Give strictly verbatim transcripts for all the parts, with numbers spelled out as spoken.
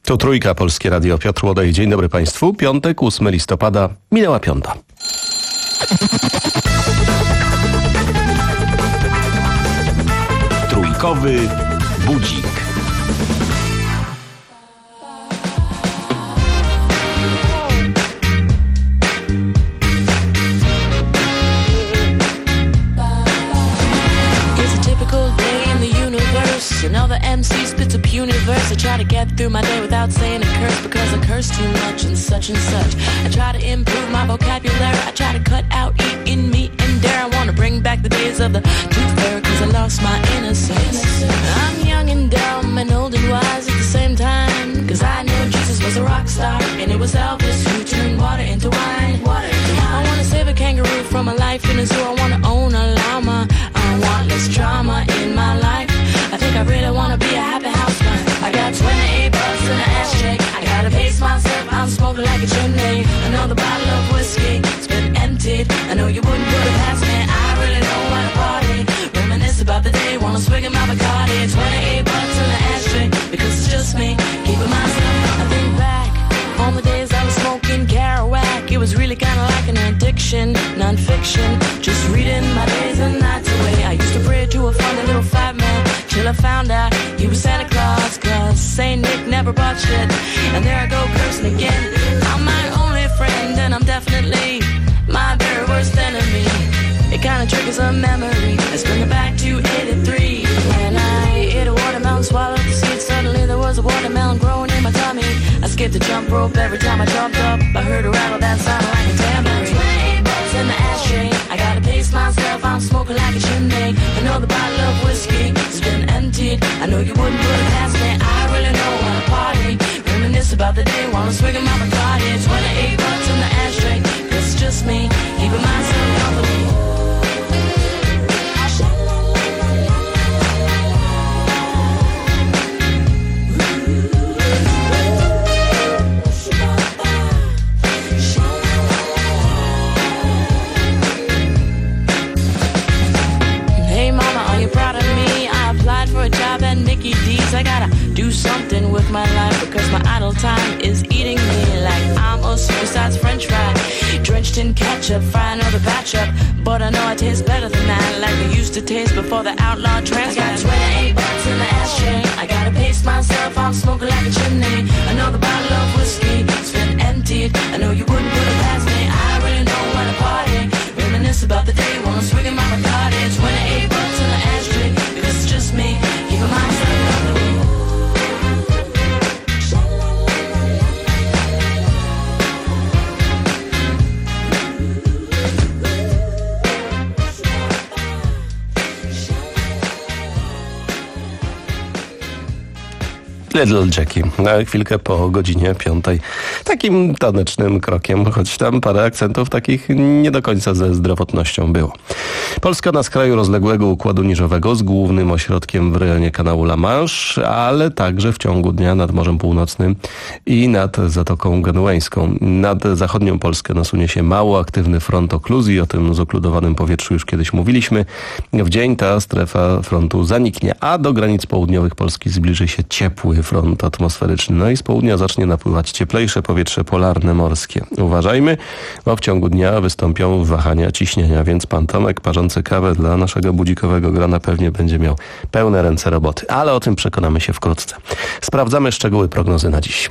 To Trójka, Polskie Radio. Piotr Łodej. Dzień dobry Państwu. Piątek, ósmego listopada. Minęła piąta. Trójkowy budzik. Another M C spits a puny verse. I try to get through my day without saying a curse, because I curse too much and such and such. I try to improve my vocabulary. I try to cut out eating meat and dare. I want to bring back the days of the tooth fairy, because I lost my innocence. I'm young and dumb and old and wise at the same time, because I know Jesus was a rock star and it was Elvis who turned water into wine. Water into wine. I want to save a kangaroo from a life in a zoo. I want to own a llama. I want less drama in my life. I think I really wanna be a happy housewife. I got twenty-eight bucks in an ashtray. I gotta pace myself, I'm smoking like a chimney. Another bottle of whiskey, it's been emptied. I know you wouldn't put it past me. I really don't wanna party. Reminisce about the day, wanna swig in my Bacardi. twenty-eight bucks in an ashtray, because it's just me, keeping myself. I think back on the days I was smoking Kerouac. It was really kinda like an addiction, non-fiction. Just reading my days and nights away. I used to pray to a funny little fat man, till I found out he was Santa Claus, cause Saint Nick never bought shit. And there I go cursing again. I'm my only friend and I'm definitely my very worst enemy. It kinda triggers a memory. Let's bring it back to eighty-three. When I ate a watermelon, swallowed the seed, suddenly there was a watermelon growing in my tummy. I skipped the jump rope every time I jumped up. I heard a rattle that sounded like a tambourine. twenty-eight bucks in the ashtray. I gotta pace myself, I'm smoking like a chimney. Another bottle of whiskey, it's been emptied. I know you wouldn't put it past me. I really don't wanna party. Reminisce about the day, wanna swig in my Bacardi. twenty-eight bucks in the ashtray, cause it's just me, keeping myself company. I gotta do something with my life, because my idle time is eating me like I'm a suicide's french fry, drenched in ketchup, frying all the batch up. But I know I taste better than that, like they used to taste before the outlaw trans. I got twenty-eight bucks in the ashtray. I gotta pace myself, I'm smoking like a chimney. Another bottle of whiskey, it's been emptied. I know you wouldn't put it past me. I really don't wanna party. Reminisce about the day, wanna swig in my Bacardi. twenty-eight bucks in the ashtray, because it's just me, keeping myself company. Little Jackie, na chwilkę po godzinie piątej. Takim tanecznym krokiem, choć tam parę akcentów takich nie do końca ze zdrowotnością było. Polska na skraju rozległego układu niżowego z głównym ośrodkiem w rejonie kanału La Manche, ale także w ciągu dnia nad Morzem Północnym i nad Zatoką Genueńską. Nad zachodnią Polskę nasunie się mało aktywny front okluzji, o tym zokludowanym powietrzu już kiedyś mówiliśmy. W dzień ta strefa frontu zaniknie, a do granic południowych Polski zbliży się ciepły front atmosferyczny. No i z południa zacznie napływać cieplejsze powietrze polarne morskie. Uważajmy, bo w ciągu dnia wystąpią wahania ciśnienia, więc pan Tomek parzący kawę dla naszego budzikowego grona pewnie będzie miał pełne ręce roboty. Ale o tym przekonamy się wkrótce. Sprawdzamy szczegóły prognozy na dziś.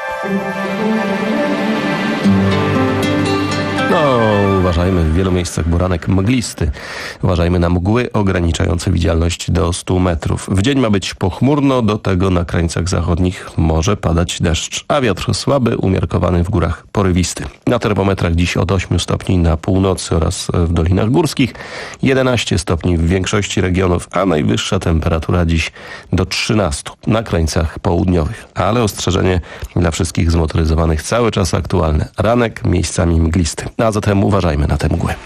No, uważajmy, w wielu miejscach poranek mglisty. Uważajmy na mgły ograniczające widzialność do stu metrów. W dzień ma być pochmurno, do tego na krańcach zachodnich może padać deszcz, a wiatr słaby, umiarkowany w górach porywisty. Na termometrach dziś od ośmiu stopni na północy oraz w dolinach górskich, jedenaście stopni w większości regionów, a najwyższa temperatura dziś do trzynastu na krańcach południowych. Ale ostrzeżenie dla wszystkich zmotoryzowanych cały czas aktualne. Ranek miejscami mglisty. A zatem uważajmy na te mgły.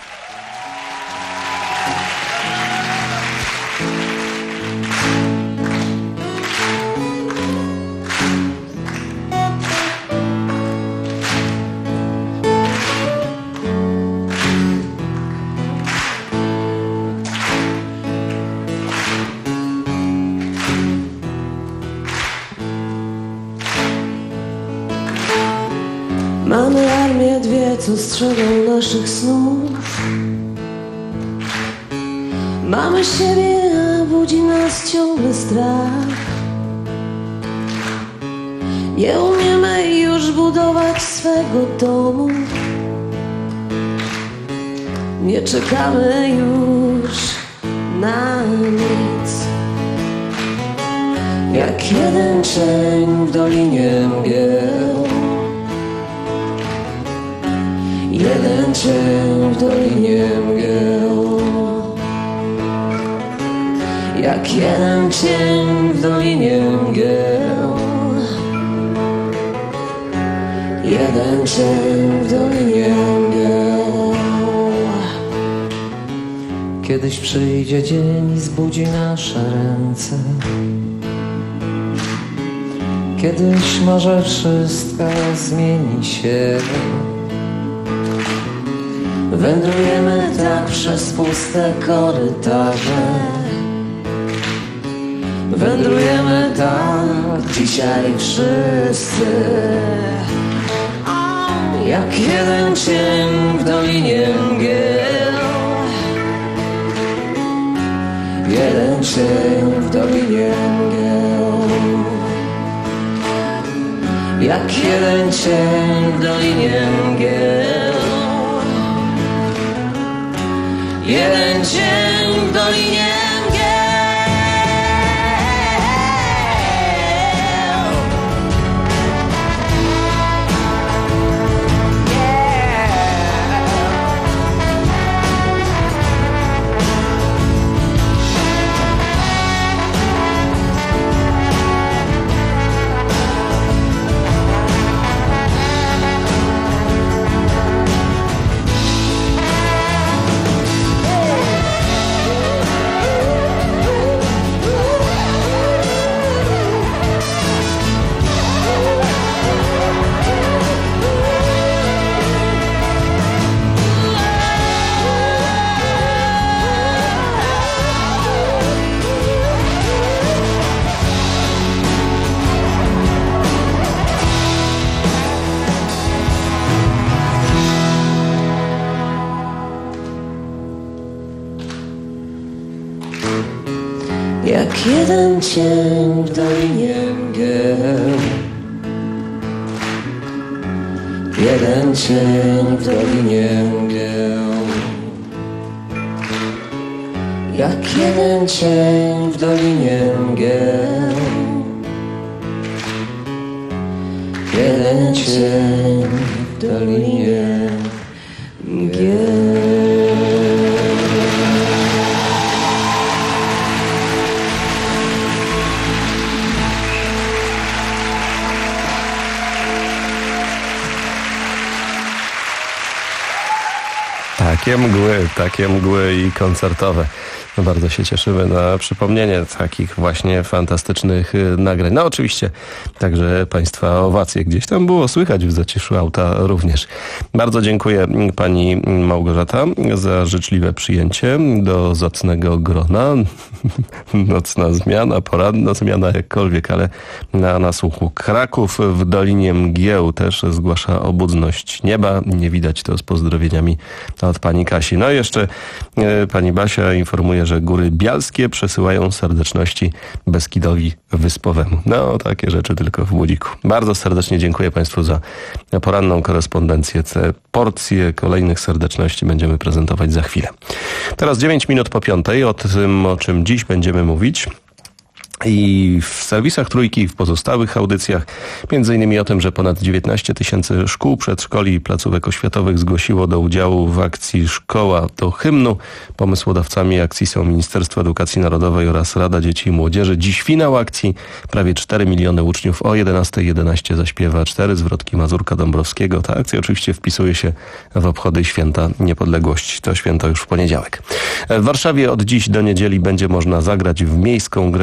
Mamy armię dwie, co strzegą naszych snów. Mamy siebie, a budzi nas ciągle strach. Nie umiemy już budować swego domu. Nie czekamy już na nic. Jak jeden cień w dolinie mgieł. Jeden cień w dolinie mgieł. Jak jeden cień w dolinie mgieł. Jeden cień w dolinie mgieł. Kiedyś przyjdzie dzień i zbudzi nasze ręce. Kiedyś może wszystko zmieni się. Wędrujemy tak przez puste korytarze. Wędrujemy tak dzisiaj wszyscy. Jak jeden cień w dolinie mgieł. Jeden cień w dolinie mgieł. Jak jeden cień w dolinie mgieł. Jeden cień w dolinie mgieł. Jak jeden cień w dolinie mgieł. Jeden cień w dolinie mgieł. Jak jeden cień w dolinie mgieł. Jeden cień w dolinie mgieł. Takie mgły, takie mgły i koncertowe. No bardzo się cieszymy na przypomnienie takich właśnie fantastycznych nagrań. No oczywiście także Państwa owacje gdzieś tam było słychać w zaciszu auta również. Bardzo dziękuję Pani Małgorzata za życzliwe przyjęcie do zacnego grona. Nocna zmiana, poranna zmiana, jakkolwiek, ale na nasłuchu. Kraków w Dolinie Mgieł też zgłasza obudność nieba. Nie widać to z pozdrowieniami od Pani Kasi. No i jeszcze Pani Basia informuje, że Góry Bialskie przesyłają serdeczności Beskidowi Wyspowemu. No, takie rzeczy tylko w Budziku. Bardzo serdecznie dziękuję Państwu za poranną korespondencję. Te porcje kolejnych serdeczności będziemy prezentować za chwilę. Teraz dziewięć minut po piątej. O tym, o czym dziś będziemy mówić. I w serwisach Trójki i w pozostałych audycjach, między innymi o tym, że ponad dziewiętnaście tysięcy szkół, przedszkoli i placówek oświatowych zgłosiło do udziału w akcji Szkoła do hymnu. Pomysłodawcami akcji są Ministerstwo Edukacji Narodowej oraz Rada Dzieci i Młodzieży. Dziś finał akcji. Prawie cztery miliony uczniów o jedenasta jedenaście zaśpiewa cztery zwrotki Mazurka Dąbrowskiego. Ta akcja oczywiście wpisuje się w obchody Święta Niepodległości. To święto już w poniedziałek. W Warszawie od dziś do niedzieli będzie można zagrać w miejską grę historyczną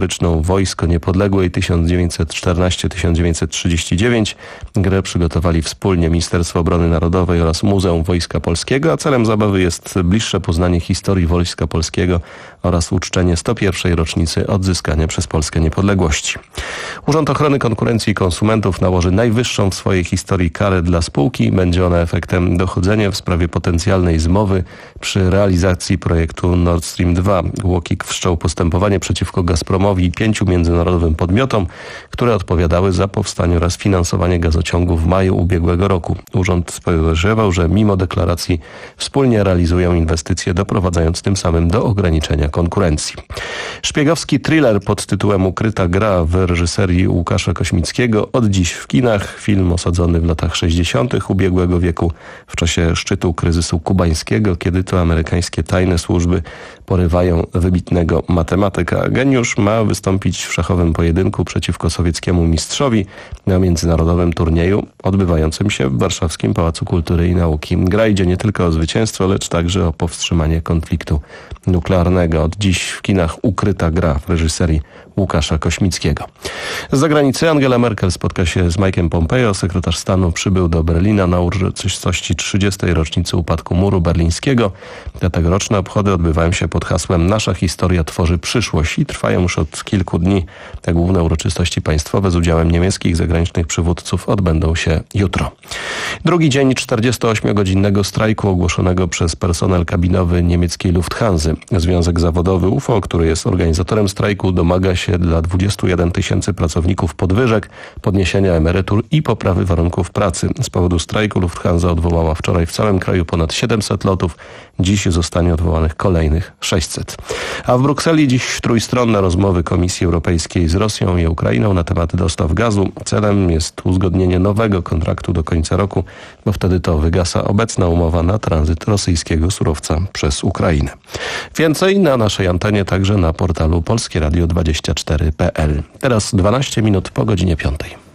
historyczną Wojsko Niepodległej tysiąc dziewięćset czternaście do tysiąc dziewięćset trzydzieści dziewięć. Grę przygotowali wspólnie Ministerstwo Obrony Narodowej oraz Muzeum Wojska Polskiego, a celem zabawy jest bliższe poznanie historii Wojska Polskiego oraz uczczenie sto pierwszej rocznicy odzyskania przez Polskę niepodległości. Urząd Ochrony Konkurencji i Konsumentów nałoży najwyższą w swojej historii karę dla spółki. Będzie ona efektem dochodzenia w sprawie potencjalnej zmowy przy realizacji projektu Nord Stream dwa. UOKiK wszczął postępowanie przeciwko Gazpromowi i pięciu międzynarodowym podmiotom, które odpowiadały za powstanie oraz finansowanie gazociągu w maju ubiegłego roku. Urząd podejrzewał, że mimo deklaracji wspólnie realizują inwestycje, doprowadzając tym samym do ograniczenia konkurencji. Szpiegowski thriller pod tytułem Ukryta gra w reżyserii Łukasza Kośmickiego od dziś w kinach. Film osadzony w latach sześćdziesiątych ubiegłego wieku w czasie szczytu kryzysu kubańskiego, kiedy to amerykańskie tajne służby porywają wybitnego matematyka. Geniusz ma wystąpić w szachowym pojedynku przeciwko sowieckiemu mistrzowi na międzynarodowym turnieju odbywającym się w warszawskim Pałacu Kultury i Nauki. Gra idzie nie tylko o zwycięstwo, lecz także o powstrzymanie konfliktu nuklearnego. Od dziś w kinach Ukryta gra w reżyserii Łukasza Kośmickiego. Z zagranicy Angela Merkel spotka się z Mike'em Pompeo. Sekretarz stanu przybył do Berlina na uroczystości trzydziestej rocznicy upadku muru berlińskiego. Te tegoroczne obchody odbywają się pod hasłem Nasza historia tworzy przyszłość i trwają już od kilku dni. Te główne uroczystości państwowe z udziałem niemieckich zagranicznych przywódców odbędą się jutro. Drugi dzień czterdziestoośmiogodzinnego strajku ogłoszonego przez personel kabinowy niemieckiej Lufthansa. Związek zawodowy U F O, który jest organizatorem strajku, domaga się dla dwudziestu jeden tysięcy pracowników podwyżek, podniesienia emerytur i poprawy warunków pracy. Z powodu strajku Lufthansa odwołała wczoraj w całym kraju ponad siedemset lotów. Dziś zostanie odwołanych kolejnych sześćset. A w Brukseli dziś trójstronne rozmowy Komisji Europejskiej z Rosją i Ukrainą na temat dostaw gazu. Celem jest uzgodnienie nowego kontraktu do końca roku, bo wtedy to wygasa obecna umowa na tranzyt rosyjskiego surowca przez Ukrainę. Więcej na naszej antenie, także na portalu polskie radio dwadzieścia cztery kropka p l. Teraz dwanaście minut po godzinie piątej.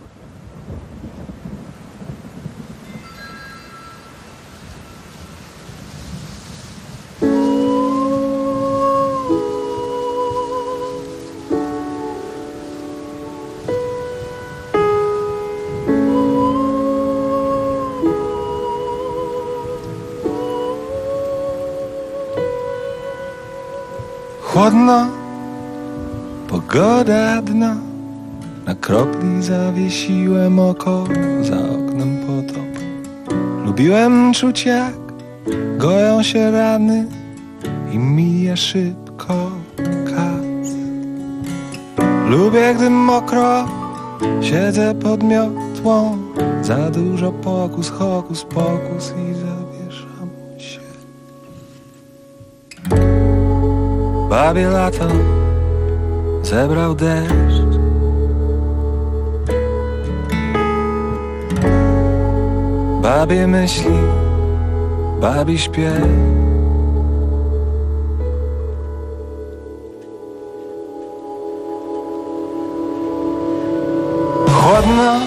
Chłodno, pogoda dno, na kropli zawiesiłem oko, za oknem potop. Lubiłem czuć, jak goją się rany i mija szybko kac. Lubię, gdy mokro siedzę pod miotłą, za dużo pokus, hokus pokus i zawieszam się. Babie lato zebrał deszcz, babie myśli, babi śpiew. Chłodno,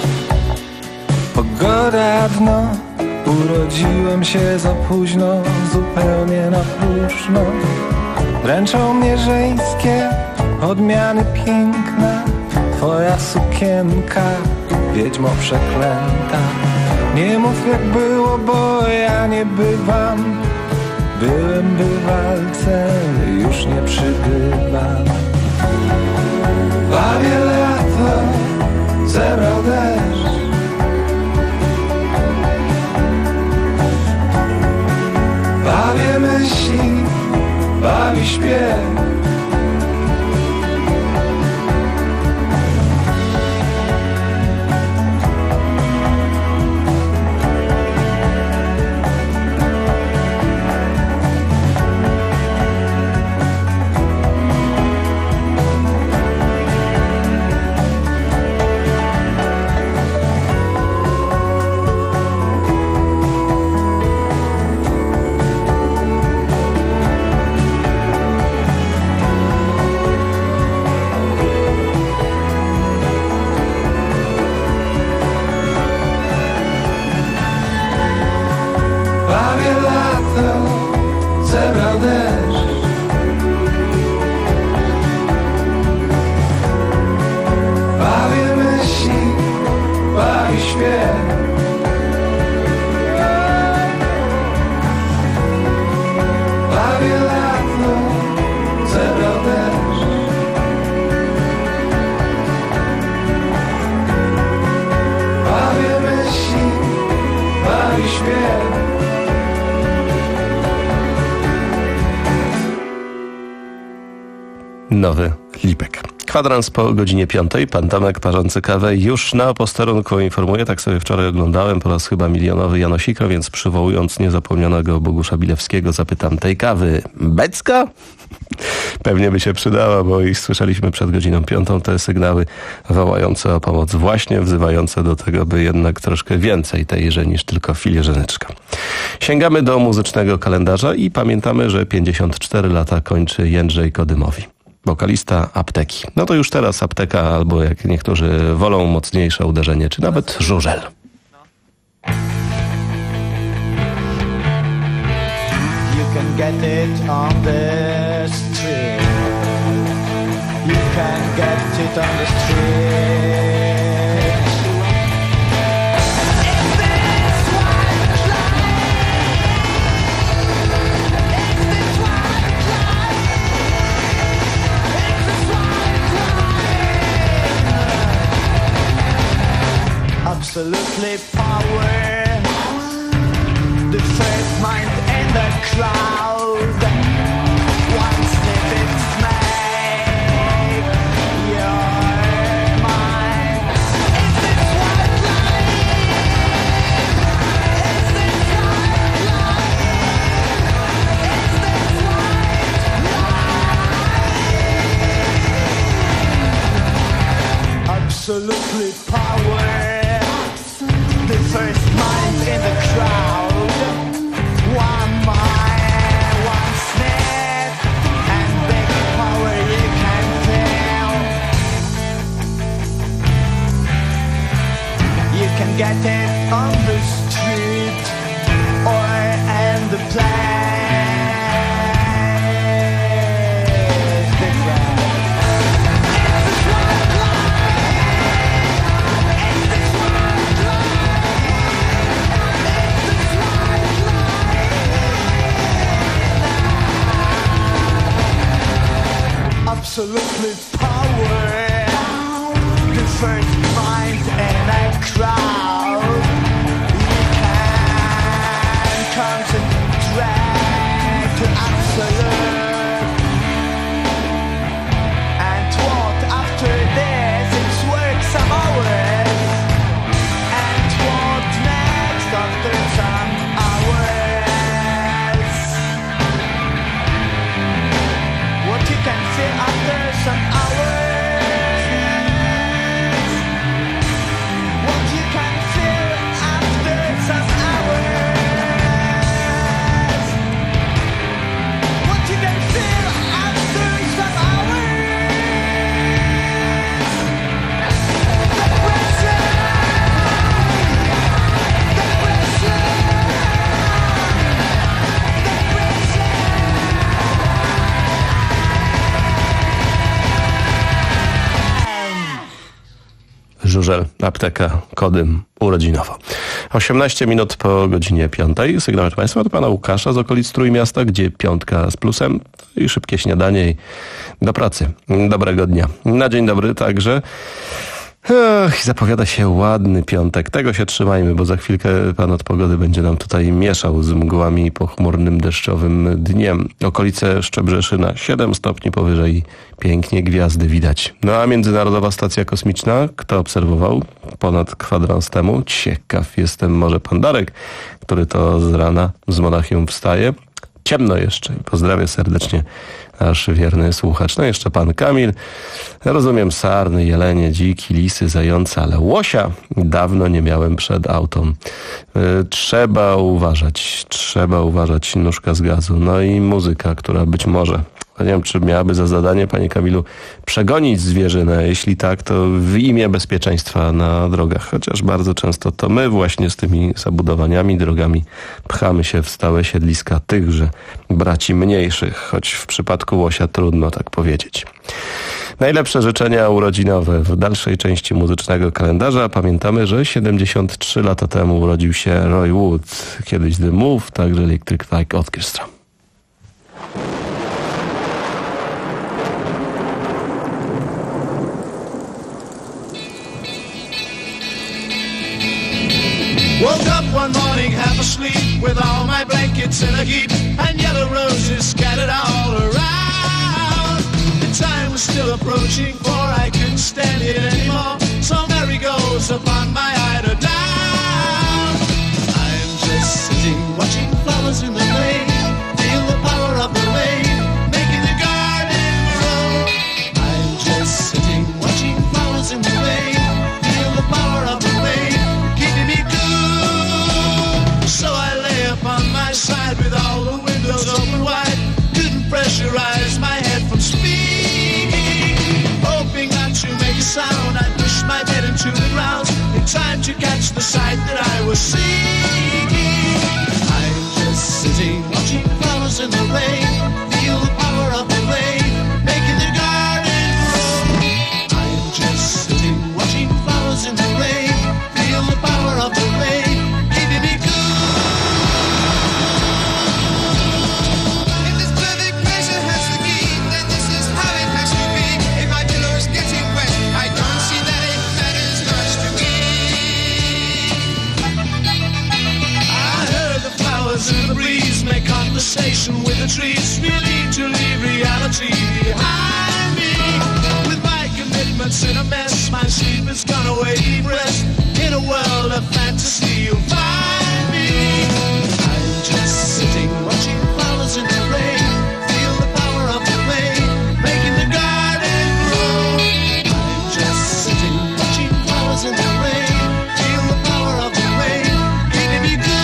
pogoda dno, urodziłem się za późno, zupełnie na próżno. Dręczą mnie żeńskie odmiany piękna, twoja sukienka, wiedźmo przeklęta. Nie mów jak było, bo ja nie bywam, byłem bywalcem, już nie przybywam. Babie lato zebrał deszcz, babie myśli, bawi śpiew. Nowy Lipek. Kwadrans po godzinie piątej. Pan Tomek parzący kawę już na posterunku informuje. Tak sobie wczoraj oglądałem po raz chyba milionowy Janosika, więc przywołując niezapomnianego Bogusza Bilewskiego zapytam, tej kawy becka? Pewnie by się przydała, bo i słyszeliśmy przed godziną piątą te sygnały wołające o pomoc, właśnie wzywające do tego, by jednak troszkę więcej tejże niż tylko filiżaneczka. Sięgamy do muzycznego kalendarza i pamiętamy, że pięćdziesiąt cztery lata kończy Jędrzej Kodymowi. Wokalista Apteki. No to już teraz Apteka, albo jak niektórzy wolą, mocniejsze uderzenie, czy nawet żużel. You can get it on the street. You can get it on the street. Absolutely power, the first mind in the crowd. One snippet make your mind. Is this white line? Is this white line? Is this white line? Absolutely power. The first mind in the crowd. One mind, one snap, and big power you can feel. You can get it on the street or in the place. Absolutely power, the first mind in a crowd. You can concentrate to absolute. And what after this? It's work some hours. And what next after some hours? What you can feel after some hours. What you can feel after some hours. What you can feel after some hours. Depression. Depression. Żużel, Apteka, Kodym, urodzinowo. osiemnaście minut po godzinie piątej. Sygnał od Państwa do Pana Łukasza z okolic Trójmiasta, gdzie piątka z plusem i szybkie śniadanie i do pracy. Dobrego dnia. Na dzień dobry także. Ach, zapowiada się ładny piątek. Tego się trzymajmy, bo za chwilkę Pan od pogody będzie nam tutaj mieszał z mgłami po chmurnym, deszczowym dniem. Okolice Szczebrzeszyna, siedem stopni powyżej, pięknie gwiazdy widać. No a Międzynarodowa Stacja Kosmiczna, kto obserwował ponad kwadrans temu? Ciekaw jestem, może Pan Darek, który to z rana z Monachium wstaje. Ciemno jeszcze. Pozdrawiam serdecznie nasz wierny słuchacz. No jeszcze pan Kamil. Rozumiem sarny, jelenie, dziki, lisy, zające, ale łosia dawno nie miałem przed autem. Trzeba uważać. Trzeba uważać. Nóżka z gazu. No i muzyka, która być może... Nie wiem, czy miałaby za zadanie, panie Kamilu, przegonić zwierzynę. Jeśli tak, to w imię bezpieczeństwa na drogach. Chociaż bardzo często to my właśnie z tymi zabudowaniami, drogami pchamy się w stałe siedliska tychże braci mniejszych. Choć w przypadku łosia trudno tak powiedzieć. Najlepsze życzenia urodzinowe w dalszej części muzycznego kalendarza. Pamiętamy, że siedemdziesiąt trzy lata temu urodził się Roy Wood. Kiedyś The Move, także Electric Light Orchestra. Woke up one morning half asleep with all my blankets in a heap and yellow roses scattered all around. The time was still approaching, for I couldn't stand it anymore. So Mary goes upon my eider down. I'm just sitting, watching flowers in the rain. Feel the power of the rain, making the garden grow. I'm just sitting, watching flowers in the rain. Feel the power of the rain, keeping me cool. So I lay upon my side with all the windows open wide. Couldn't pressurize my head from speaking. Hoping not to make a sound, I pushed my head into the ground in time to catch the sight that I was seeking. I'm just sitting, watching flowers in the rain. Feel the power of the rain, making the garden grow. I'm just sitting, watching flowers in the rain. Feel the power of the rain, keeping me cool. In the breeze, make conversation with the trees, feeling to leave reality behind me. With my commitments in a mess, my sleep has gone away, deep rest. In a world of fantasy, you'll find me. I'm just sitting, watching flowers in the rain. Feel the power of the rain, making the garden grow. I'm just sitting, watching flowers in the rain. Feel the power of the rain, keeping me good.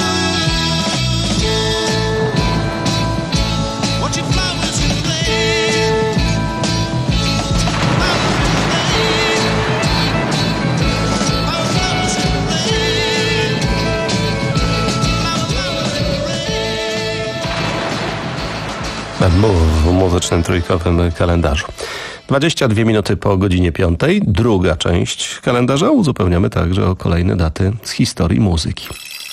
W muzycznym trójkowym kalendarzu. dwadzieścia dwie minuty po godzinie piątej. Druga część kalendarza uzupełniamy także o kolejne daty z historii muzyki.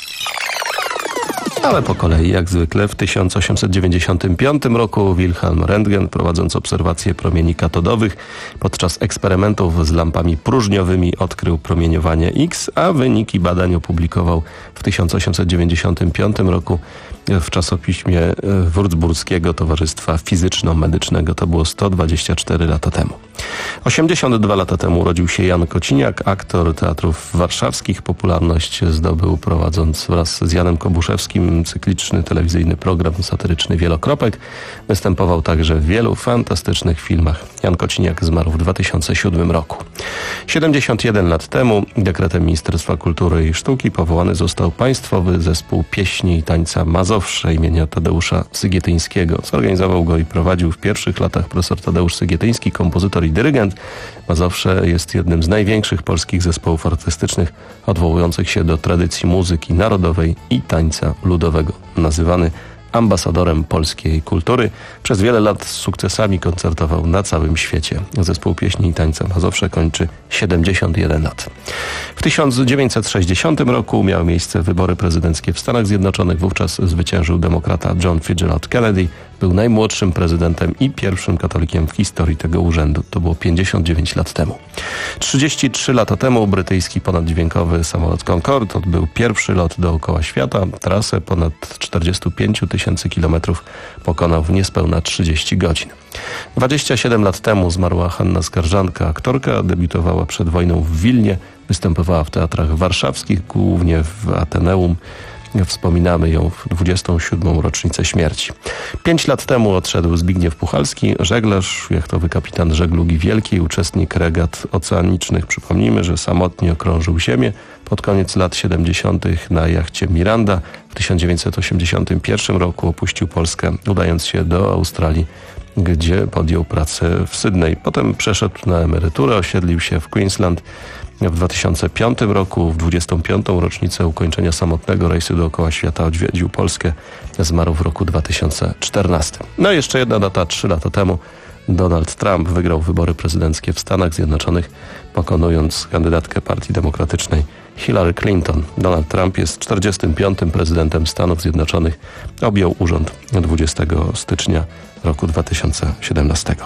Ale po kolei, jak zwykle, w tysiąc osiemset dziewięćdziesiątym piątym roku Wilhelm Röntgen, prowadząc obserwacje promieni katodowych, podczas eksperymentów z lampami próżniowymi odkrył promieniowanie X, a wyniki badań opublikował w tysiąc osiemset dziewięćdziesiątym piątym roku w czasopiśmie Würzburskiego Towarzystwa Fizyczno-Medycznego. To było sto dwadzieścia cztery lata temu. osiemdziesiąt dwa lata temu urodził się Jan Kociniak, aktor teatrów warszawskich. Popularność zdobył prowadząc wraz z Janem Kobuszewskim cykliczny telewizyjny program satyryczny Wielokropek. Występował także w wielu fantastycznych filmach. Jan Kociniak zmarł w dwa tysiące siódmym roku. siedemdziesiąt jeden lat temu dekretem Ministerstwa Kultury i Sztuki powołany został Państwowy Zespół Pieśni i Tańca Mazowsze imienia Tadeusza Sygietyńskiego. Zorganizował go i prowadził w pierwszych latach profesor Tadeusz Sygietyński, kompozytor i dyrygent. Mazowsze jest jednym z największych polskich zespołów artystycznych odwołujących się do tradycji muzyki narodowej i tańca ludowego. Nazywany ambasadorem polskiej kultury. Przez wiele lat z sukcesami koncertował na całym świecie. Zespół Pieśni i Tańca Mazowsze kończy siedemdziesiąt jeden lat. W tysiąc dziewięćset sześćdziesiątym roku miały miejsce wybory prezydenckie w Stanach Zjednoczonych. Wówczas zwyciężył demokrata John Fitzgerald Kennedy. Był najmłodszym prezydentem i pierwszym katolikiem w historii tego urzędu. To było pięćdziesiąt dziewięć lat temu. trzydzieści trzy lata temu brytyjski ponaddźwiękowy samolot Concorde odbył pierwszy lot dookoła świata. Trasę ponad czterdzieści pięć tysięcy kilometrów pokonał w niespełna trzydzieści godzin. dwadzieścia siedem lat temu zmarła Hanna Skarżanka, aktorka. Debiutowała przed wojną w Wilnie. Występowała w teatrach warszawskich, głównie w Ateneum. Wspominamy ją w dwudziestą siódmą rocznicę śmierci. Pięć lat temu odszedł Zbigniew Puchalski, żeglarz, jachtowy kapitan żeglugi wielkiej, uczestnik regat oceanicznych. Przypomnijmy, że samotnie okrążył Ziemię. Pod koniec lat siedemdziesiątych na jachcie Miranda w tysiąc dziewięćset osiemdziesiątym pierwszym roku opuścił Polskę, udając się do Australii, gdzie podjął pracę w Sydney. Potem przeszedł na emeryturę, osiedlił się w Queensland. W dwa tysiące piątym roku, w dwudziestą piątą rocznicę ukończenia samotnego rejsu dookoła świata odwiedził Polskę. Zmarł w roku dwa tysiące czternastym. No i jeszcze jedna data, trzy lata temu Donald Trump wygrał wybory prezydenckie w Stanach Zjednoczonych, pokonując kandydatkę Partii Demokratycznej Hillary Clinton. Donald Trump jest czterdziestym piątym prezydentem Stanów Zjednoczonych. Objął urząd dwudziestego stycznia roku dwa tysiące siedemnastego.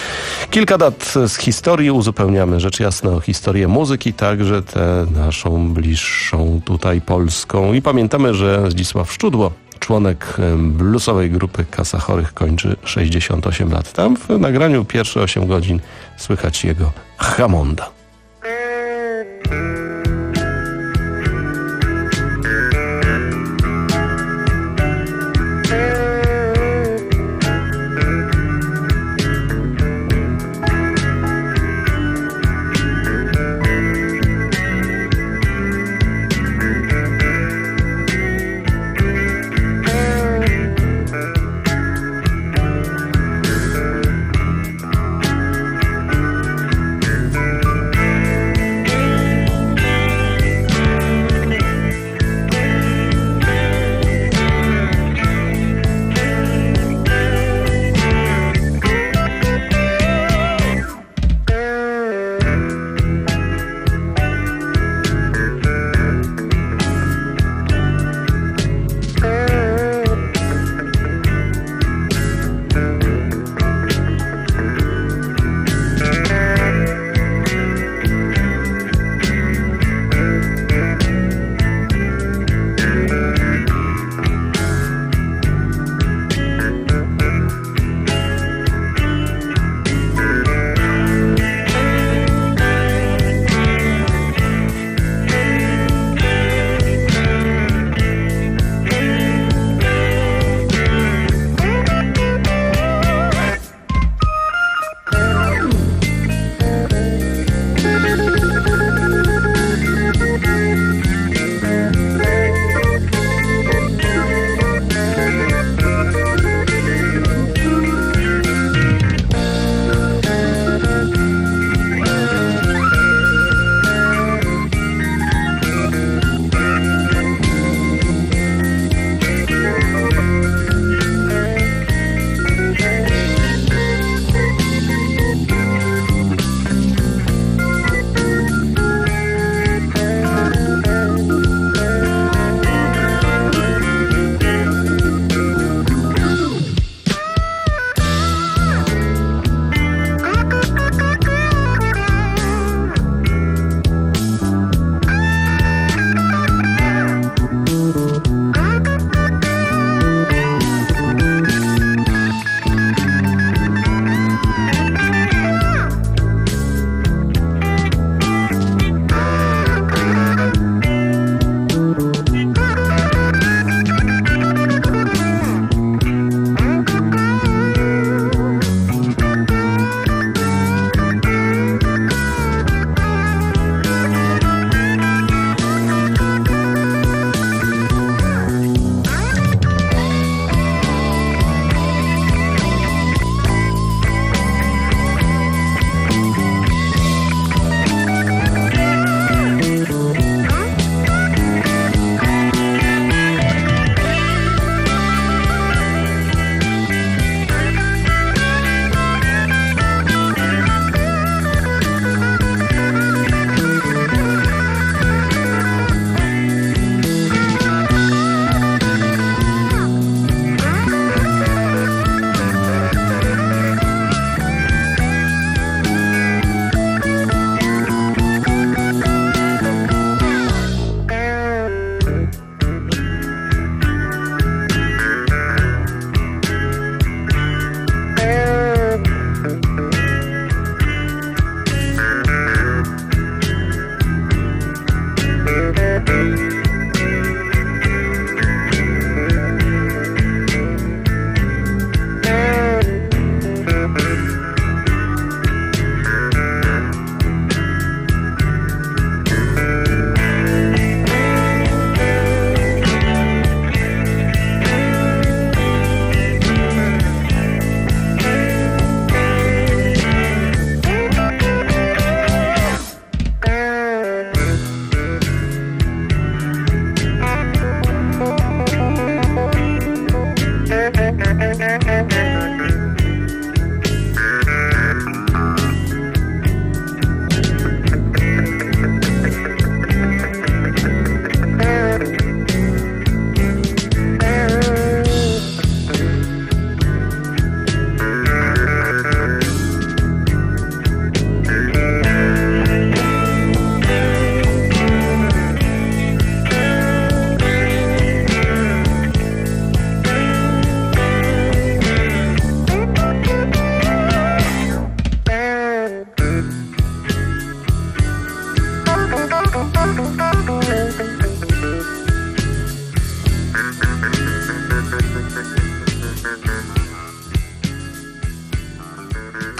Kilka dat z historii uzupełniamy, rzecz jasna, o historię muzyki, także tę naszą bliższą tutaj polską. I pamiętamy, że Zdzisław Szczudło, członek bluesowej grupy Kasa Chorych kończy sześćdziesiąt osiem lat. Tam w nagraniu pierwsze osiem godzin słychać jego Hammonda.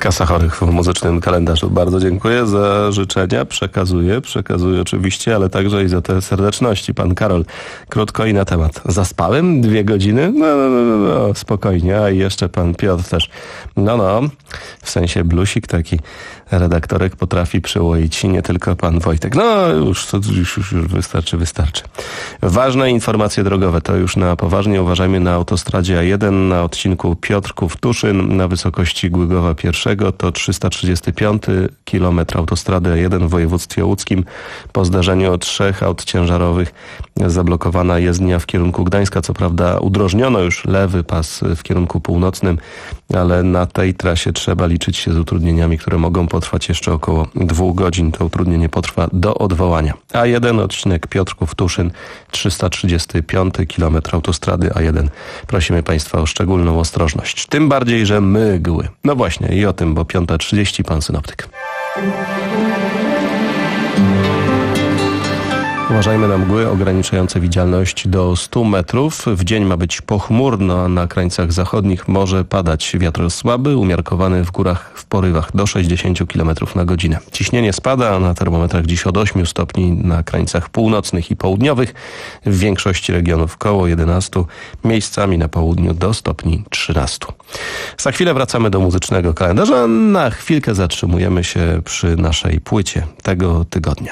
Kasa chorych w muzycznym kalendarzu. Bardzo dziękuję za życzenia. Przekazuję, przekazuję oczywiście, ale także i za te serdeczności. Pan Karol, krótko i na temat. Zaspałem dwie godziny? No, no, no, no, spokojnie. A i jeszcze pan Piotr też. No, no, w sensie blusik taki redaktorek potrafi przyłoić, nie tylko pan Wojtek. No, już, to, już, już, już wystarczy, wystarczy. Ważne informacje drogowe, to już na poważnie. Uważajmy na autostradzie A jeden na odcinku Piotrków-Tuszyn na wysokości Głygowa pierwszego. To trzysta trzydziesty piąty kilometr autostrady A jeden w województwie łódzkim. Po zdarzeniu trzech aut ciężarowych zablokowana jezdnia w kierunku Gdańska. Co prawda udrożniono już lewy pas w kierunku północnym, ale na tej trasie trzeba liczyć się z utrudnieniami, które mogą potrwać jeszcze około dwóch godzin. To utrudnienie potrwa do odwołania. A jeden odcinek Piotrków-Tuszyn, trzysta trzydziesty piąty kilometr autostrady A jeden. Prosimy Państwa o szczególną ostrożność. Tym bardziej, że mgły. No właśnie i o tym, bo piąta trzydzieści pan synoptyk. Uważajmy na mgły ograniczające widzialność do stu metrów. W dzień ma być pochmurno, a na krańcach zachodnich może padać wiatr słaby, umiarkowany w górach w porywach do sześćdziesiąt kilometrów na godzinę. Ciśnienie spada, a na termometrach dziś od ośmiu stopni na krańcach północnych i południowych. W większości regionów koło jedenastu, miejscami na południu do stopni trzynastu. Za chwilę wracamy do muzycznego kalendarza. Na chwilkę zatrzymujemy się przy naszej płycie tego tygodnia.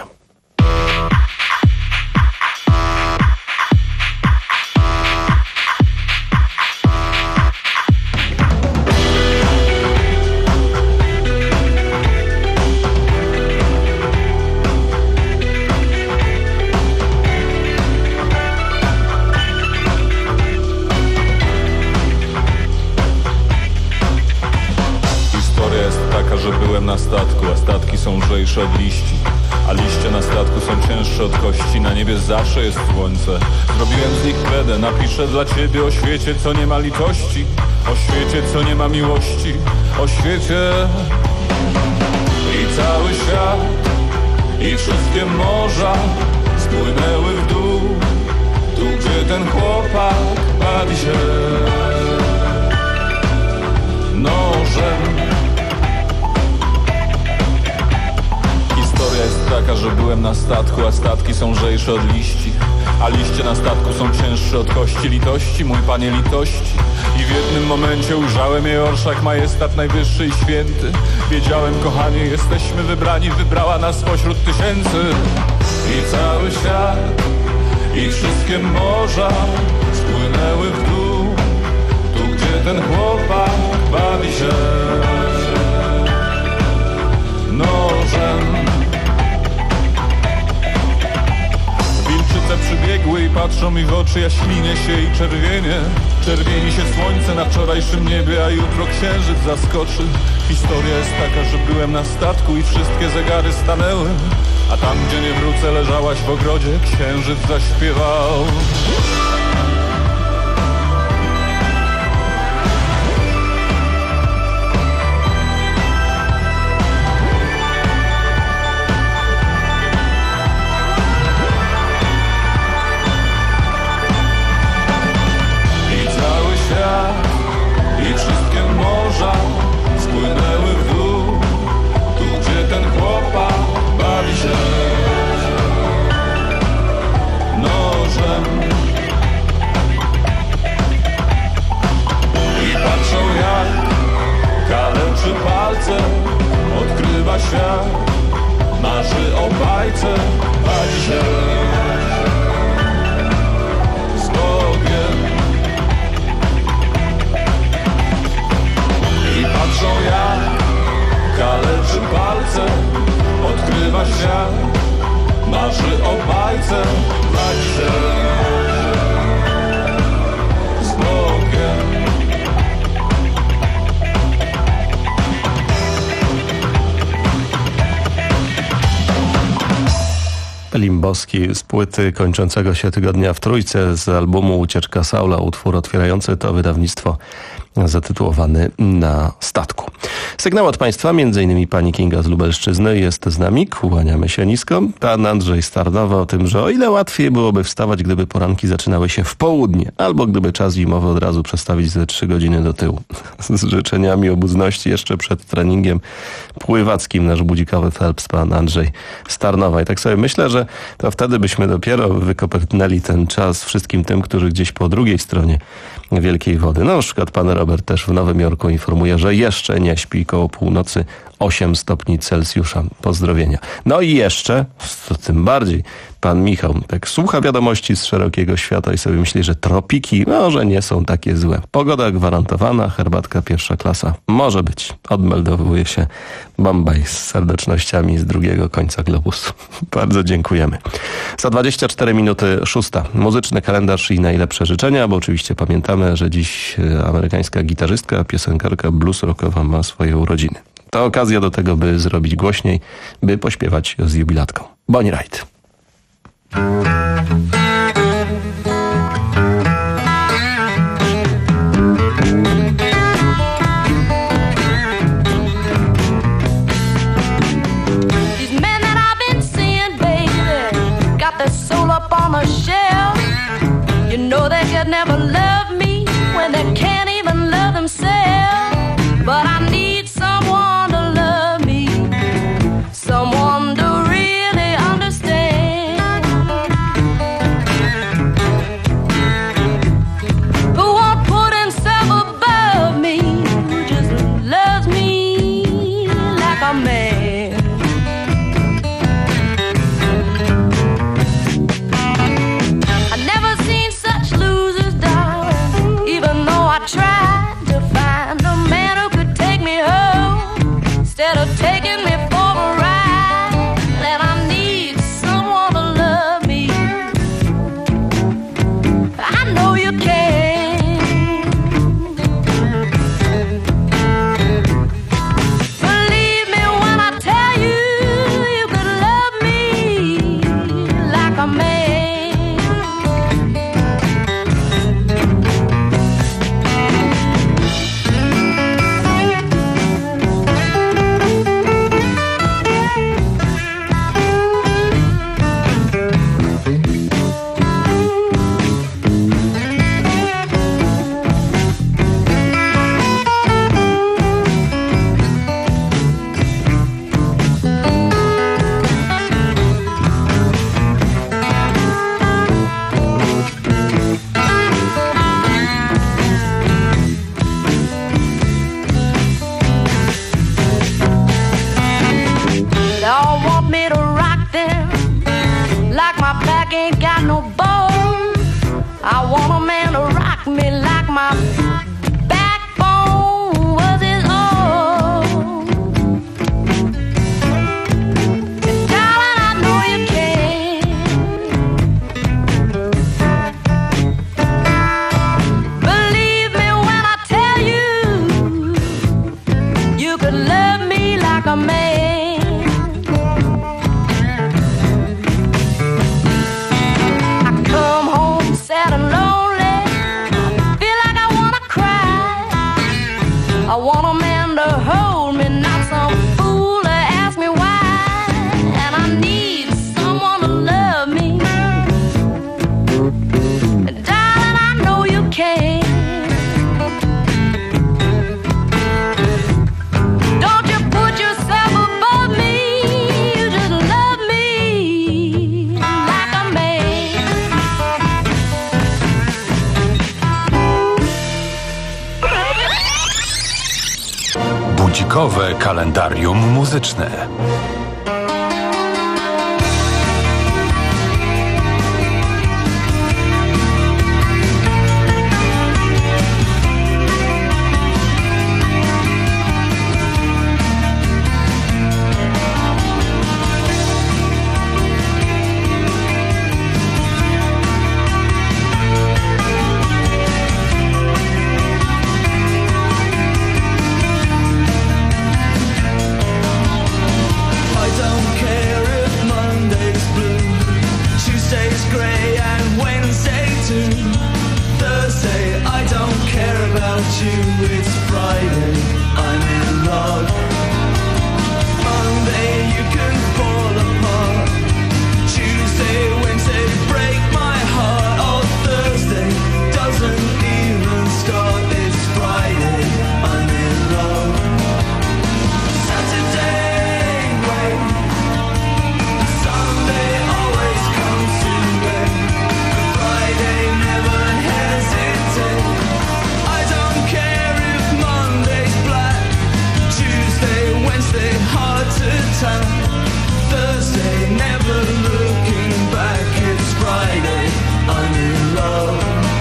Na statku, a statki są lżejsze od liści, a liście na statku są cięższe od kości. Na niebie zawsze jest słońce. Zrobiłem z nich kredę, napiszę dla ciebie o świecie, co nie ma litości, o świecie, co nie ma miłości, o świecie. I cały świat, i wszystkie morza spłynęły w dół, tu gdzie ten chłopak bawi się nożem. Historia jest taka, że byłem na statku, a statki są lżejsze od liści, a liście na statku są cięższe od kości. Litości, mój panie, litości. I w jednym momencie ujrzałem jej orszak, majestat najwyższy i święty. Wiedziałem, kochanie, jesteśmy wybrani, wybrała nas spośród tysięcy. I cały świat, i wszystkie morza spłynęły w dół, tu gdzie ten chłopak bawi się nożem. Wilczyce przybiegły i patrzą mi w oczy, ja ślinię się i czerwienie. Czerwieni się słońce na wczorajszym niebie, a jutro księżyc zaskoczy. Historia jest taka, że byłem na statku i wszystkie zegary stanęły, a tam gdzie nie wrócę leżałaś w ogrodzie, księżyc zaśpiewał. I wszystkie morza spłynęły w dół, tu gdzie ten chłopak bawi się nożem. I patrzą jak kaleczy palce, odkrywa świat, marzy o bajce, bawi się z Bogiem. Patrzą jak kaleczy palce, odkrywa świat, marzy o bajce, bawi się z Bogiem. Limboski z płyty kończącego się tygodnia w Trójce z albumu Ucieczka Saula, utwór otwierający to wydawnictwo zatytułowany Na statku. Sygnał od Państwa, między innymi pani Kinga z Lubelszczyzny jest z nami, kłaniamy się nisko. Pan Andrzej z Tarnowa o tym, że o ile łatwiej byłoby wstawać, gdyby poranki zaczynały się w południe, albo gdyby czas zimowy od razu przestawić ze trzy godziny do tyłu. Z życzeniami obudności jeszcze przed treningiem pływackim nasz budzikowy Phelps, pan Andrzej z Tarnowa. I tak sobie myślę, że to wtedy byśmy dopiero wykopetnęli ten czas wszystkim tym, którzy gdzieś po drugiej stronie wielkiej wody. No, na przykład pan Robert też w Nowym Jorku informuje, że jeszcze nie śpi koło północy, osiem stopni Celsjusza. Pozdrowienia. No i jeszcze, to tym bardziej, pan Michał tak słucha wiadomości z szerokiego świata i sobie myśli, że tropiki może nie są takie złe. Pogoda gwarantowana, herbatka pierwsza klasa. Może być. Odmeldowuje się Bombaj z serdecznościami z drugiego końca globusu. Bardzo dziękujemy. Za dwadzieścia cztery minuty szósta. Muzyczny kalendarz i najlepsze życzenia, bo oczywiście pamiętamy, że dziś amerykańska gitarzystka, piosenkarka blues rockowa ma swoje urodziny. To okazja do tego, by zrobić głośniej, by pośpiewać z jubilatką. Bonnie Wright. These men that I've been seeing, baby, got their soul up on a shelf. You know they could never love me when they can't even love themselves. But I need someone to love me, someone to really understand, who won't put himself above me, who just loves me like a man. I never seen such losers, darling, even though I tried to find a man who could take me home instead of taking me for a ride. And I need someone to love me. I know you can. Believe me when I tell you, you could love me like a man. They all want me to rock them like my back ain't got no bone. I want a man to rock me like my backbone was his own. And darling, I know you can. Believe me when I tell you, you could love me like a man. Come home sad and lonely, feel like I wanna cry. I want a man to hold me, not some fool to ask me why. And I need someone to love me. And darling, I know you can. Don't you put yourself above me, you just love me like a man. Budzikowe kalendarium muzyczne. about you. It's Friday, I'm in love. Monday you can fall apart. Tuesday, Wednesday break my heart. Oh, Thursday doesn't even start. It's Friday, I'm in love. Saturday, wait. Sunday always comes too late. Friday never hesitate. I don't care if Monday's black. Tuesday, Wednesday hard to tell. Thursday never looking back. It's Friday, I'm in love.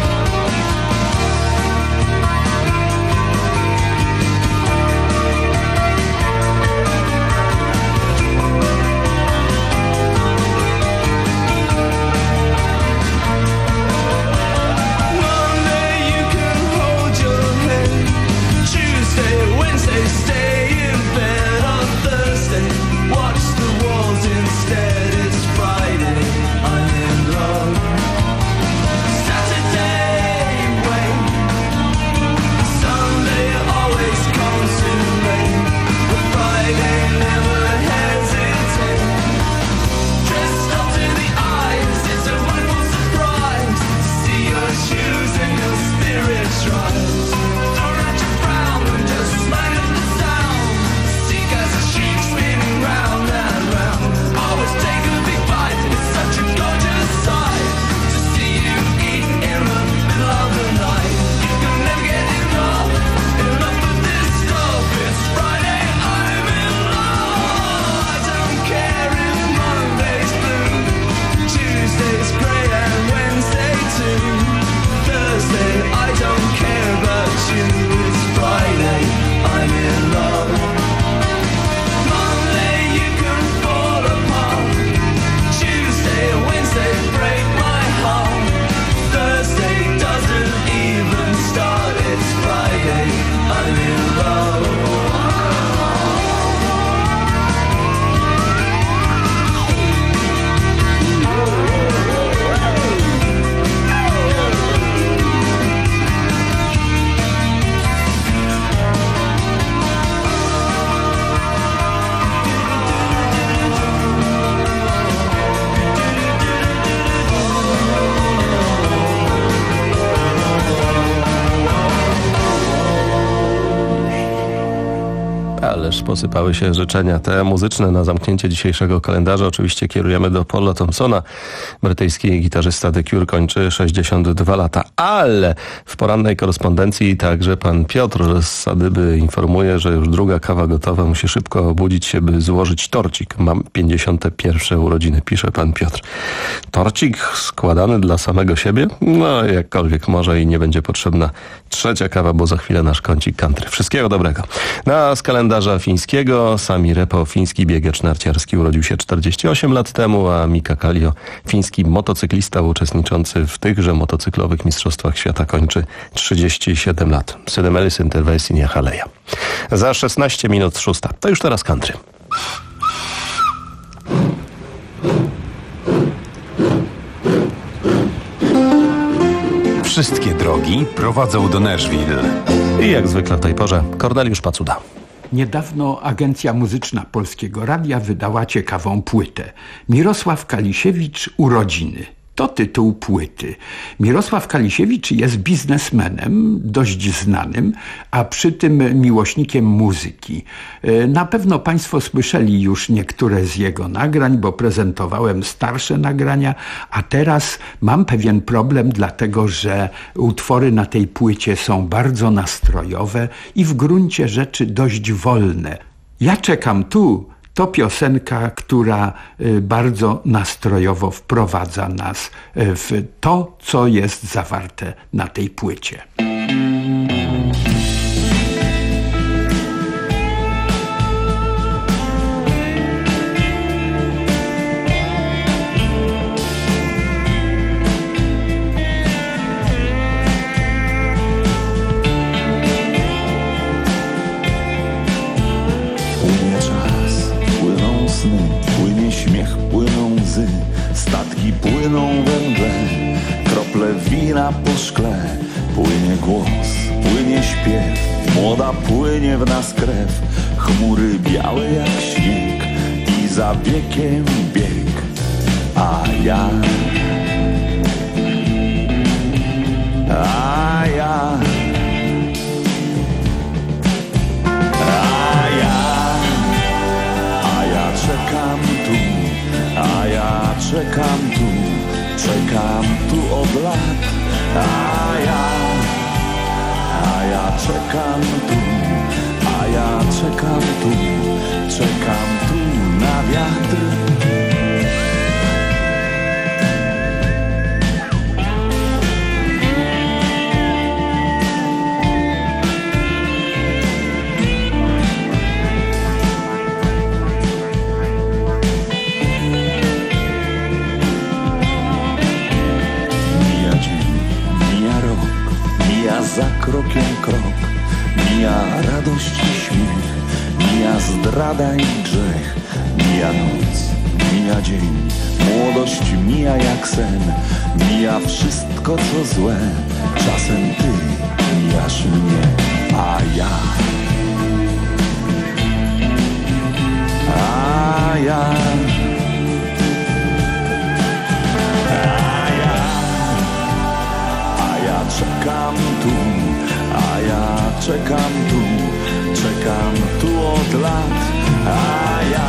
Monday you can hold your head. Tuesday, Wednesday stay in bed. On Thursday watch the walls instead. It's Friday, I'm in love. Saturday, wait. Sunday always comes too late. But Friday never hesitate. Dressed up to the eyes, it's a wonderful surprise. See your shoes and your spirits rise. Don't let you frown, just smile at the sound. See as a sheep spinning round and round. Always take a big bite, it's such a gorgeous sight. To see you eat in the middle of the night. You can never get enough, enough of this stuff. It's Friday, I'm in love. I don't care if Monday's blue. Tuesday's grey and Wednesday too. Thursday, I don't care about you. It's Friday, I'm in love. Monday, you can fall apart. Tuesday, Wednesday break my heart. Thursday doesn't even start. It's Friday, I'm in love. Ależ posypały się życzenia te muzyczne na zamknięcie dzisiejszego kalendarza. Oczywiście kierujemy do Paula Thompsona. Brytyjski gitarzysta The Cure kończy sześćdziesiąt dwa lata. Ale w porannej korespondencji także pan Piotr z Sadyby informuje, że już druga kawa gotowa. Musi szybko obudzić się, by złożyć torcik. Mam pięćdziesiąte pierwsze urodziny, pisze pan Piotr. Torcik składany dla samego siebie? No jakkolwiek może i nie będzie potrzebna trzecia kawa, bo za chwilę nasz kącik country. Wszystkiego dobrego. Na z kalendarza fińskiego Sami Repo, fiński biegacz narciarski, urodził się czterdzieści osiem lat temu, a Mika Kallio, fiński motocyklista uczestniczący w tychże motocyklowych mistrzostwach świata, kończy trzydzieści siedem lat. Sydemelis interwencji nie haleja. Za szesnaście minut szósta. To już teraz country. Wszystkie drogi prowadzą do Nashville. I jak zwykle w tej porze Korneliusz Pacuda. Niedawno Agencja Muzyczna Polskiego Radia wydała ciekawą płytę. Mirosław Kalisiewicz, urodziny. To tytuł płyty. Mirosław Kalisiewicz jest biznesmenem, dość znanym, a przy tym miłośnikiem muzyki. Na pewno Państwo słyszeli już niektóre z jego nagrań, bo prezentowałem starsze nagrania, a teraz mam pewien problem, dlatego że utwory na tej płycie są bardzo nastrojowe i w gruncie rzeczy dość wolne. Ja czekam tu. To piosenka, która bardzo nastrojowo wprowadza nas w to, co jest zawarte na tej płycie. Statki płyną we mgle, krople wina po szkle, płynie głos płynie śpiew, młoda płynie w nas krew, chmury białe jak śnieg i za wiekiem bieg, a ja, a ja, a ja, a ja czekam tu, a ja czekam tu, czekam tu od lat, a ja, a ja czekam tu, a ja czekam tu, czekam tu na wiatr. Za krokiem krok, mija radość i śmiech, mija zdrada i grzech, mija noc, mija dzień, młodość mija jak sen, mija wszystko co złe, czasem ty mijasz mnie, a ja, a ja, czekam tu, a ja czekam tu, czekam tu od lat, a ja,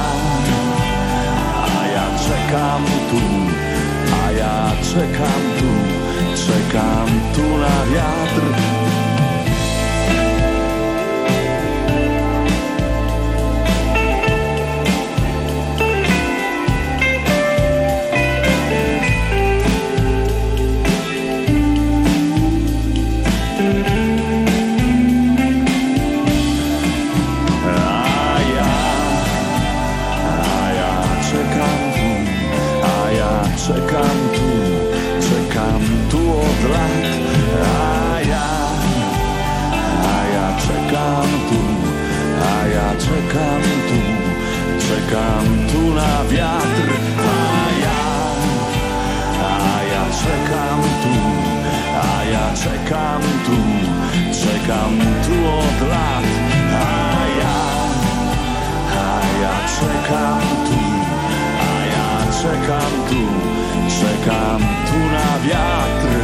a ja czekam tu, a ja czekam tu, czekam tu na wiatr. Czekam tu, czekam tu od lat, a ja, a ja czekam tu, a ja czekam tu, czekam tu na wiatr, a ja, a ja czekam tu, a ja czekam tu, czekam tu od lat, a ja, a ja czekam tu, a ja czekam tu, czekam tu na wiatr.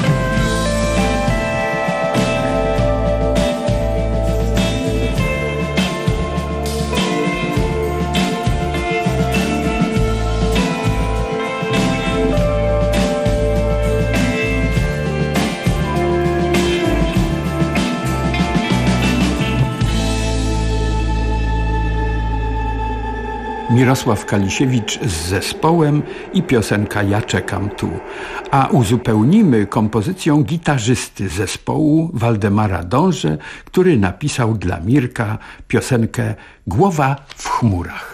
Mirosław Kalisiewicz z zespołem i piosenka Ja czekam tu. A uzupełnimy kompozycją gitarzysty zespołu Waldemara Dąże, który napisał dla Mirka piosenkę Głowa w chmurach.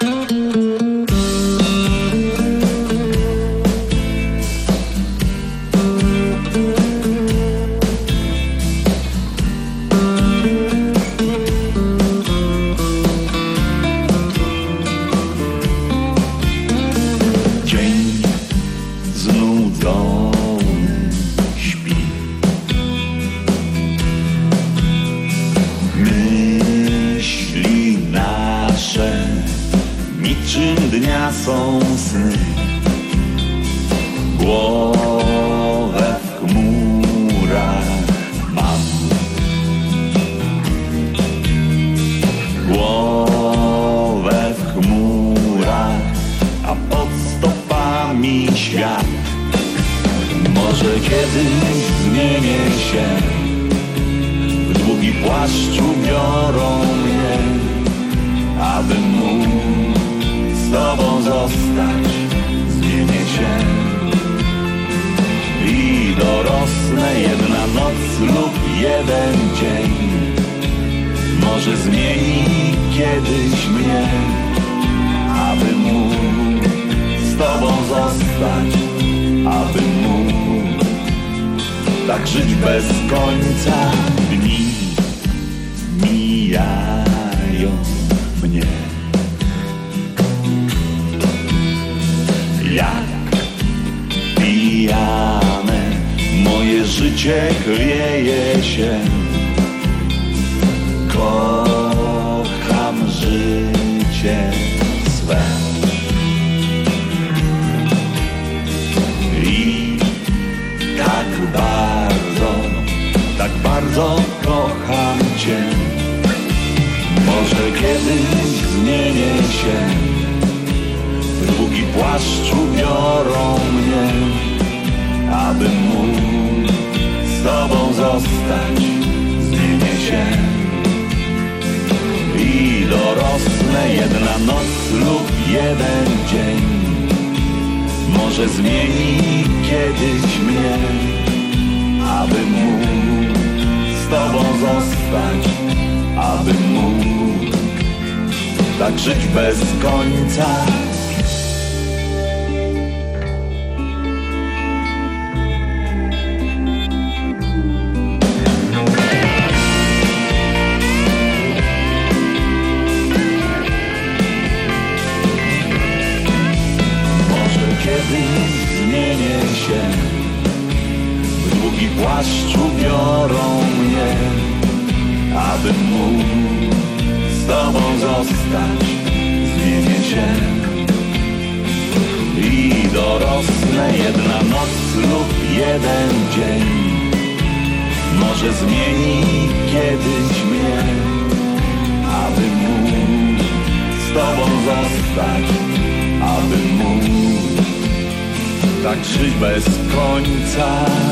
Dnia są sny, głowę w chmurach mam, głowę w chmurach, a pod stopami świat. Może kiedyś zmienię się, w długi płaszcz ubiorą mnie, abym mógł z tobą zostać, zmienię się i dorosnę. Jedna noc lub jeden dzień może zmieni kiedyś mnie, aby mógł z tobą zostać, aby mógł tak żyć bez końca. Dni mijają mnie jak pijane, moje życie chwieje się kocham życie swe. I tak bardzo, tak bardzo kocham Cię. Może kiedyś zmienię się, w długi płaszcz ubiorą mnie, abym mógł z Tobą zostać. Zmienię się i dorosnę, jedna noc lub jeden dzień może zmieni kiedyś mnie, abym mógł z Tobą zostać, abym mógł tak żyć bez końca. Kiedyś zmienię się, w długi płaszcz ubiorą mnie, abym mógł z Tobą zostać. Zmienię się i dorosnę, jedna noc lub jeden dzień może zmieni kiedyś mnie, abym mógł z Tobą zostać, abym mógł tak żyć bez końca.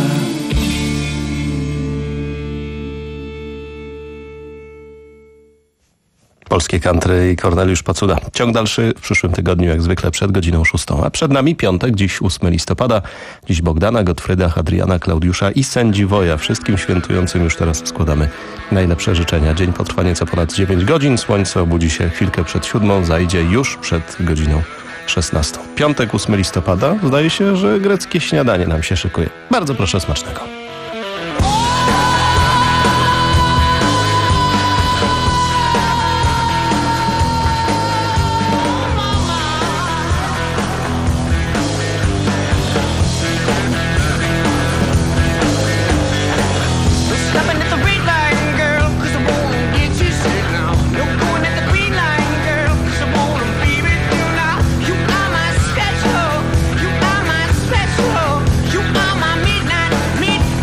Polskie country i Korneliusz Pacuda. Ciąg dalszy w przyszłym tygodniu, jak zwykle przed godziną szóstą. A przed nami piątek, dziś ósmego listopada. Dziś Bogdana, Gottfrieda, Hadriana, Klaudiusza i sędziwoja. Wszystkim świętującym już teraz składamy najlepsze życzenia. Dzień potrwa nieco ponad dziewięć godzin. Słońce obudzi się chwilkę przed siódmą, zajdzie już przed godziną szesnastą. Piątek, ósmego listopada. Zdaje się, że greckie śniadanie nam się szykuje. Bardzo proszę, smacznego. Midnight, midnight.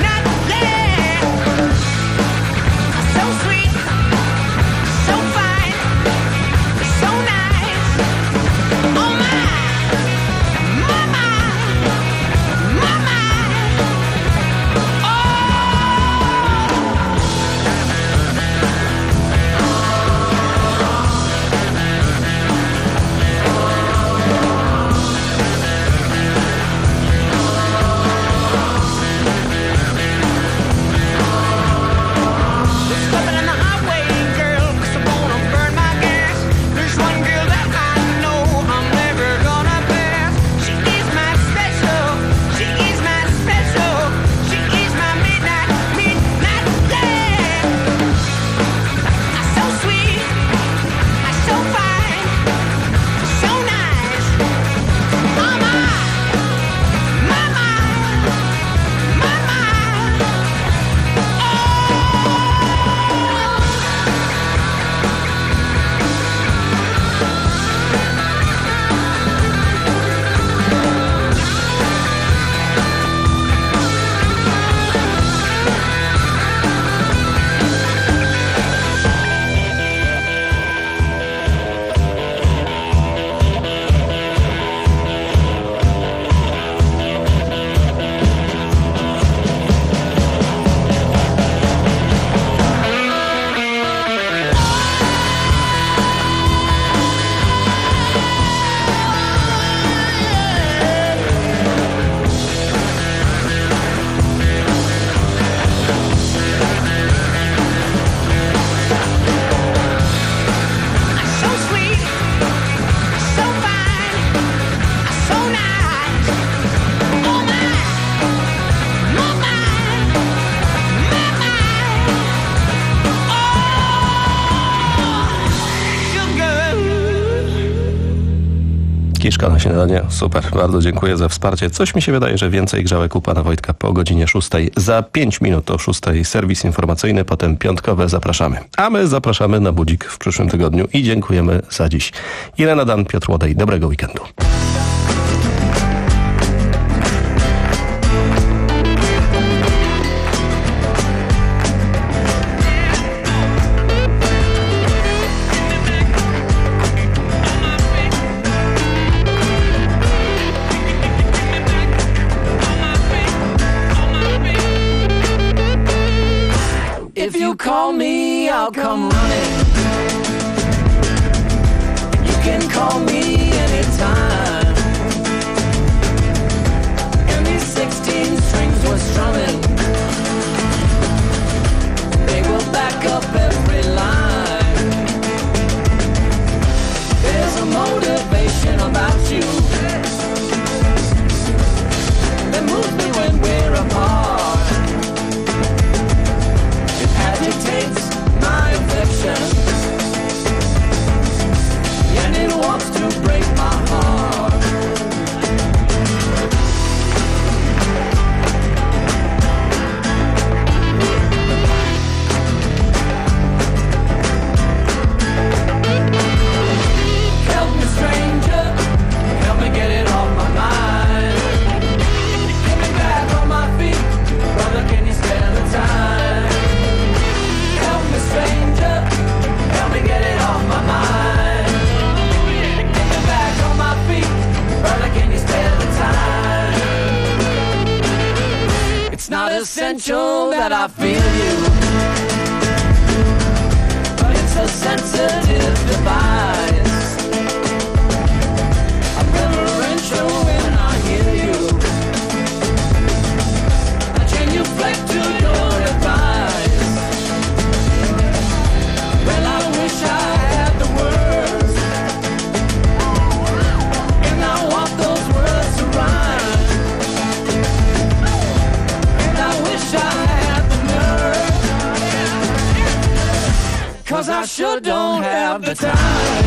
Kiszka na śniadanie. Super, bardzo dziękuję za wsparcie. Coś mi się wydaje, że więcej grzałek u pana Wojtka po godzinie szóstej. Za pięć minut o szóstej serwis informacyjny, potem piątkowe zapraszamy. A my zapraszamy na budzik w przyszłym tygodniu i dziękujemy za dziś. Irena Dan, Piotr Łodej. Dobrego weekendu. If you call me, I'll come running. You can call me anytime. And these sixteen strings were strumming. They will back up every line. There's a motivation about you that moves me when we're apart. Agitates my affection, and it wants to break my heart. Help me, stranger, help me get it off my mind. Get me back on my feet, brother, can you spare the time? Stranger, help me get it off my mind. Get me back on my feet, brother, can you spare the time? It's not essential that I feel you, but it's a sensitive device. I'm reverential when I hear you. I genuflect to your advice. Well, I wish I had the words, and I want those words to rhyme. And I wish I had the nerve, 'cause I sure don't have the time.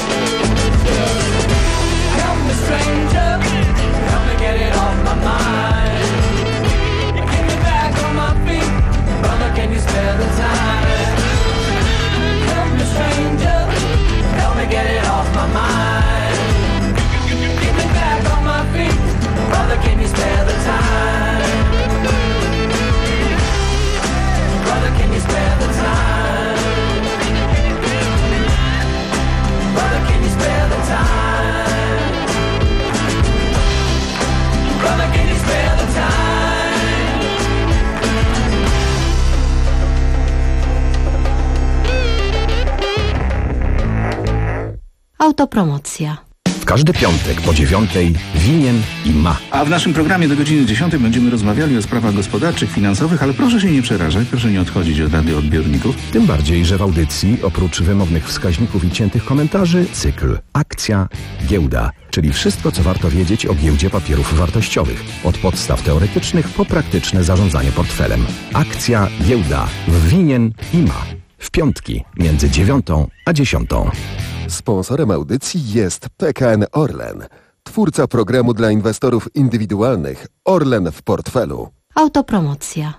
Help me, stranger, help me get it off my mind. Get me back on my feet, brother, can you spare the time? Stranger, help me get it off my mind. Get me back on my feet, brother, can you spare the time? Brother, can you spare the time? Brother, can you spare the time? Brother, can you spare the time? Autopromocja. W każdy piątek po dziewiątej winien i ma. A w naszym programie do godziny dziesiątej będziemy rozmawiali o sprawach gospodarczych, finansowych, ale proszę się nie przerażać, proszę nie odchodzić od radioodbiorników. Tym bardziej, że w audycji oprócz wymownych wskaźników i ciętych komentarzy cykl Akcja, Giełda, czyli wszystko, co warto wiedzieć o giełdzie papierów wartościowych. Od podstaw teoretycznych po praktyczne zarządzanie portfelem. Akcja, Giełda w winien i ma. W piątki między dziewiątą a dziesiątą. Sponsorem audycji jest P K N Orlen, twórca programu dla inwestorów indywidualnych Orlen w portfelu. Autopromocja.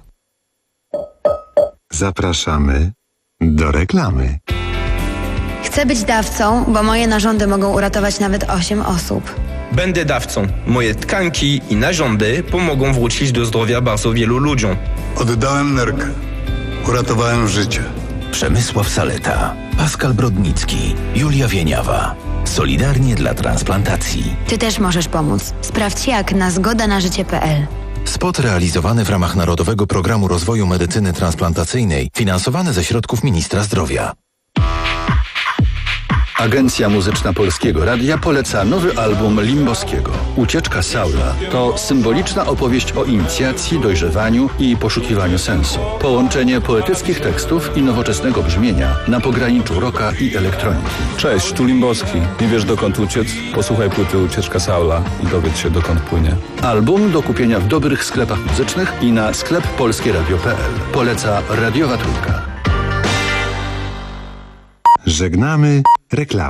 Zapraszamy do reklamy. Chcę być dawcą, bo moje narządy mogą uratować nawet osiem osób. Będę dawcą. Moje tkanki i narządy pomogą wrócić do zdrowia bardzo wielu ludziom. Oddałem nerkę. Uratowałem życie. Przemysław Saleta, Pascal Brodnicki, Julia Wieniawa. Solidarnie dla transplantacji. Ty też możesz pomóc. Sprawdź jak na zgoda na życie kropka p l. Spot realizowany w ramach Narodowego Programu Rozwoju Medycyny Transplantacyjnej, finansowany ze środków Ministra Zdrowia. Agencja Muzyczna Polskiego Radia poleca nowy album Limboskiego. Ucieczka Saula to symboliczna opowieść o inicjacji, dojrzewaniu i poszukiwaniu sensu. Połączenie poetyckich tekstów i nowoczesnego brzmienia na pograniczu rocka i elektroniki. Cześć, tu Limboski. Nie wiesz dokąd uciec? Posłuchaj płyty Ucieczka Saula i dowiedz się dokąd płynie. Album do kupienia w dobrych sklepach muzycznych i na sklep polskieradio kropka p l. Poleca Radiowa Trójka. Żegnamy reklamę.